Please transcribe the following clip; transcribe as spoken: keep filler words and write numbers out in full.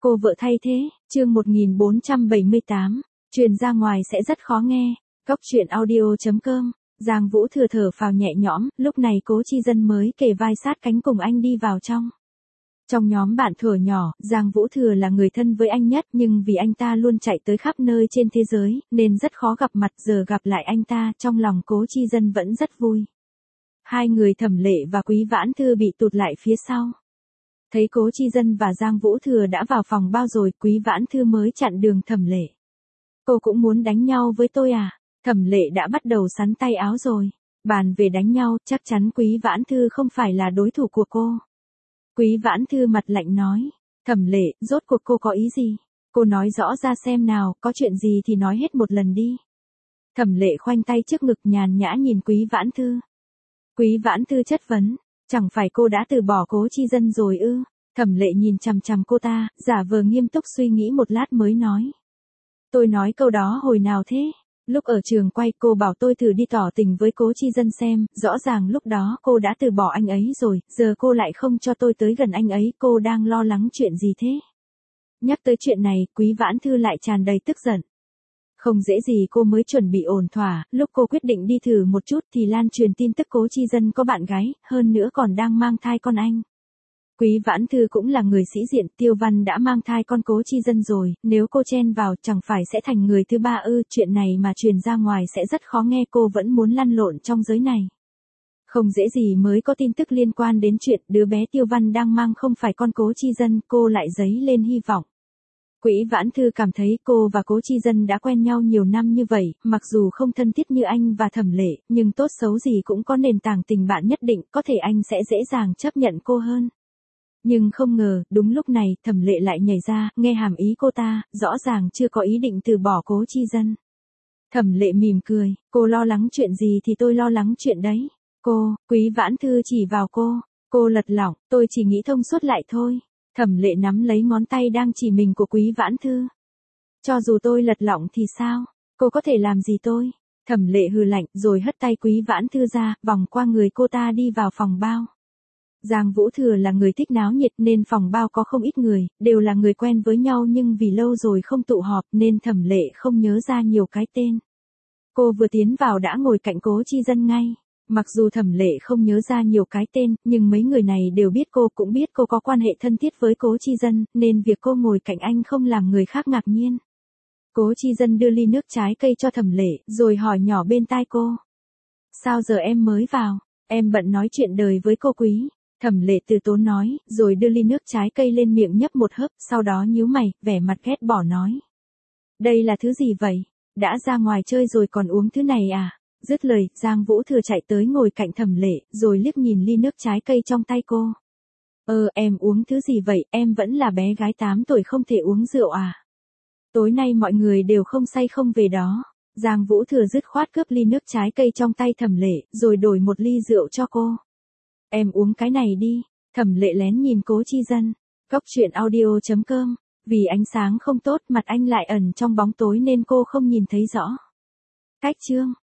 Cô vợ thay thế, chương một nghìn bốn trăm bảy mươi tám, truyền ra ngoài sẽ rất khó nghe. Góc truyện audio chấm com, Giang Vũ Thừa thở phào nhẹ nhõm, lúc này Cố Chi Dân mới kề vai sát cánh cùng anh đi vào trong. Trong nhóm bạn thuở nhỏ, Giang Vũ Thừa là người thân với anh nhất, nhưng vì anh ta luôn chạy tới khắp nơi trên thế giới, nên rất khó gặp mặt. Giờ gặp lại anh ta, trong lòng Cố Chi Dân vẫn rất vui. Hai người Thẩm Lệ và Quý Vãn Thư bị tụt lại phía sau. Thấy Cố Chi Dân và Giang Vũ Thừa đã vào phòng bao rồi, Quý Vãn Thư mới chặn đường Thẩm Lệ. Cô cũng muốn đánh nhau với tôi à? Thẩm Lệ đã bắt đầu sắn tay áo rồi. Bàn về đánh nhau, chắc chắn Quý Vãn Thư không phải là đối thủ của cô. Quý Vãn Thư mặt lạnh nói. Thẩm Lệ, rốt cuộc cô có ý gì? Cô nói rõ ra xem nào, có chuyện gì thì nói hết một lần đi. Thẩm Lệ khoanh tay trước ngực nhàn nhã nhìn Quý Vãn Thư. Quý Vãn Thư chất vấn. Chẳng phải cô đã từ bỏ Cố Chi Dân rồi ư? Thẩm Lệ nhìn chằm chằm cô ta, giả vờ nghiêm túc suy nghĩ một lát mới nói. Tôi nói câu đó hồi nào thế? Lúc ở trường quay cô bảo tôi thử đi tỏ tình với Cố Chi Dân xem, rõ ràng lúc đó cô đã từ bỏ anh ấy rồi, giờ cô lại không cho tôi tới gần anh ấy, cô đang lo lắng chuyện gì thế? Nhắc tới chuyện này, Quý Vãn Thư lại tràn đầy tức giận. Không dễ gì cô mới chuẩn bị ổn thỏa, lúc cô quyết định đi thử một chút thì lan truyền tin tức Cố Chi Dân có bạn gái, hơn nữa còn đang mang thai con anh. Quý Vãn Thư cũng là người sĩ diện, Tiêu Văn đã mang thai con Cố Chi Dân rồi, nếu cô chen vào chẳng phải sẽ thành người thứ ba ư, chuyện này mà truyền ra ngoài sẽ rất khó nghe, cô vẫn muốn lăn lộn trong giới này. Không dễ gì mới có tin tức liên quan đến chuyện đứa bé Tiêu Văn đang mang không phải con Cố Chi Dân, cô lại dấy lên hy vọng. Quý Vãn Thư cảm thấy cô và Cố Chi Dân đã quen nhau nhiều năm như vậy, mặc dù không thân thiết như anh và Thẩm Lệ, nhưng tốt xấu gì cũng có nền tảng tình bạn nhất định, có thể anh sẽ dễ dàng chấp nhận cô hơn. Nhưng không ngờ, đúng lúc này, Thẩm Lệ lại nhảy ra, nghe hàm ý cô ta, rõ ràng chưa có ý định từ bỏ Cố Chi Dân. Thẩm Lệ mỉm cười, cô lo lắng chuyện gì thì tôi lo lắng chuyện đấy. Cô, Quý Vãn Thư chỉ vào cô, cô lật lỏng, tôi chỉ nghĩ thông suốt lại thôi. Thẩm Lệ nắm lấy ngón tay đang chỉ mình của Quý Vãn Thư. Cho dù tôi lật lỏng thì sao? Cô có thể làm gì tôi? Thẩm Lệ hừ lạnh, rồi hất tay Quý Vãn Thư ra, vòng qua người cô ta đi vào phòng bao. Giang Vũ Thừa là người thích náo nhiệt nên phòng bao có không ít người, đều là người quen với nhau nhưng vì lâu rồi không tụ họp nên Thẩm Lệ không nhớ ra nhiều cái tên. Cô vừa tiến vào đã ngồi cạnh Cố Chi Dân ngay. Mặc dù Thẩm Lệ không nhớ ra nhiều cái tên, nhưng mấy người này đều biết cô, cũng biết cô có quan hệ thân thiết với Cố Chi Dân, nên việc cô ngồi cạnh anh không làm người khác ngạc nhiên. Cố Chi Dân đưa ly nước trái cây cho Thẩm Lệ, rồi hỏi nhỏ bên tai cô. Sao giờ em mới vào? Em bận nói chuyện đời với cô Quý. Thẩm Lệ từ tốn nói, rồi đưa ly nước trái cây lên miệng nhấp một hớp, sau đó nhíu mày, vẻ mặt ghét bỏ nói. Đây là thứ gì vậy? Đã ra ngoài chơi rồi còn uống thứ này à? Dứt lời, Giang Vũ Thừa chạy tới ngồi cạnh Thẩm Lệ, rồi liếc nhìn ly nước trái cây trong tay cô. Ơ, em uống thứ gì vậy, em vẫn là bé gái tám tuổi không thể uống rượu à? Tối nay mọi người đều không say không về đó. Giang Vũ Thừa dứt khoát cướp ly nước trái cây trong tay Thẩm Lệ, rồi đổi một ly rượu cho cô. Em uống cái này đi. Thẩm Lệ lén nhìn Cố Chi Dân. Góc truyện audio chấm com, vì ánh sáng không tốt mặt anh lại ẩn trong bóng tối nên cô không nhìn thấy rõ. Cách chương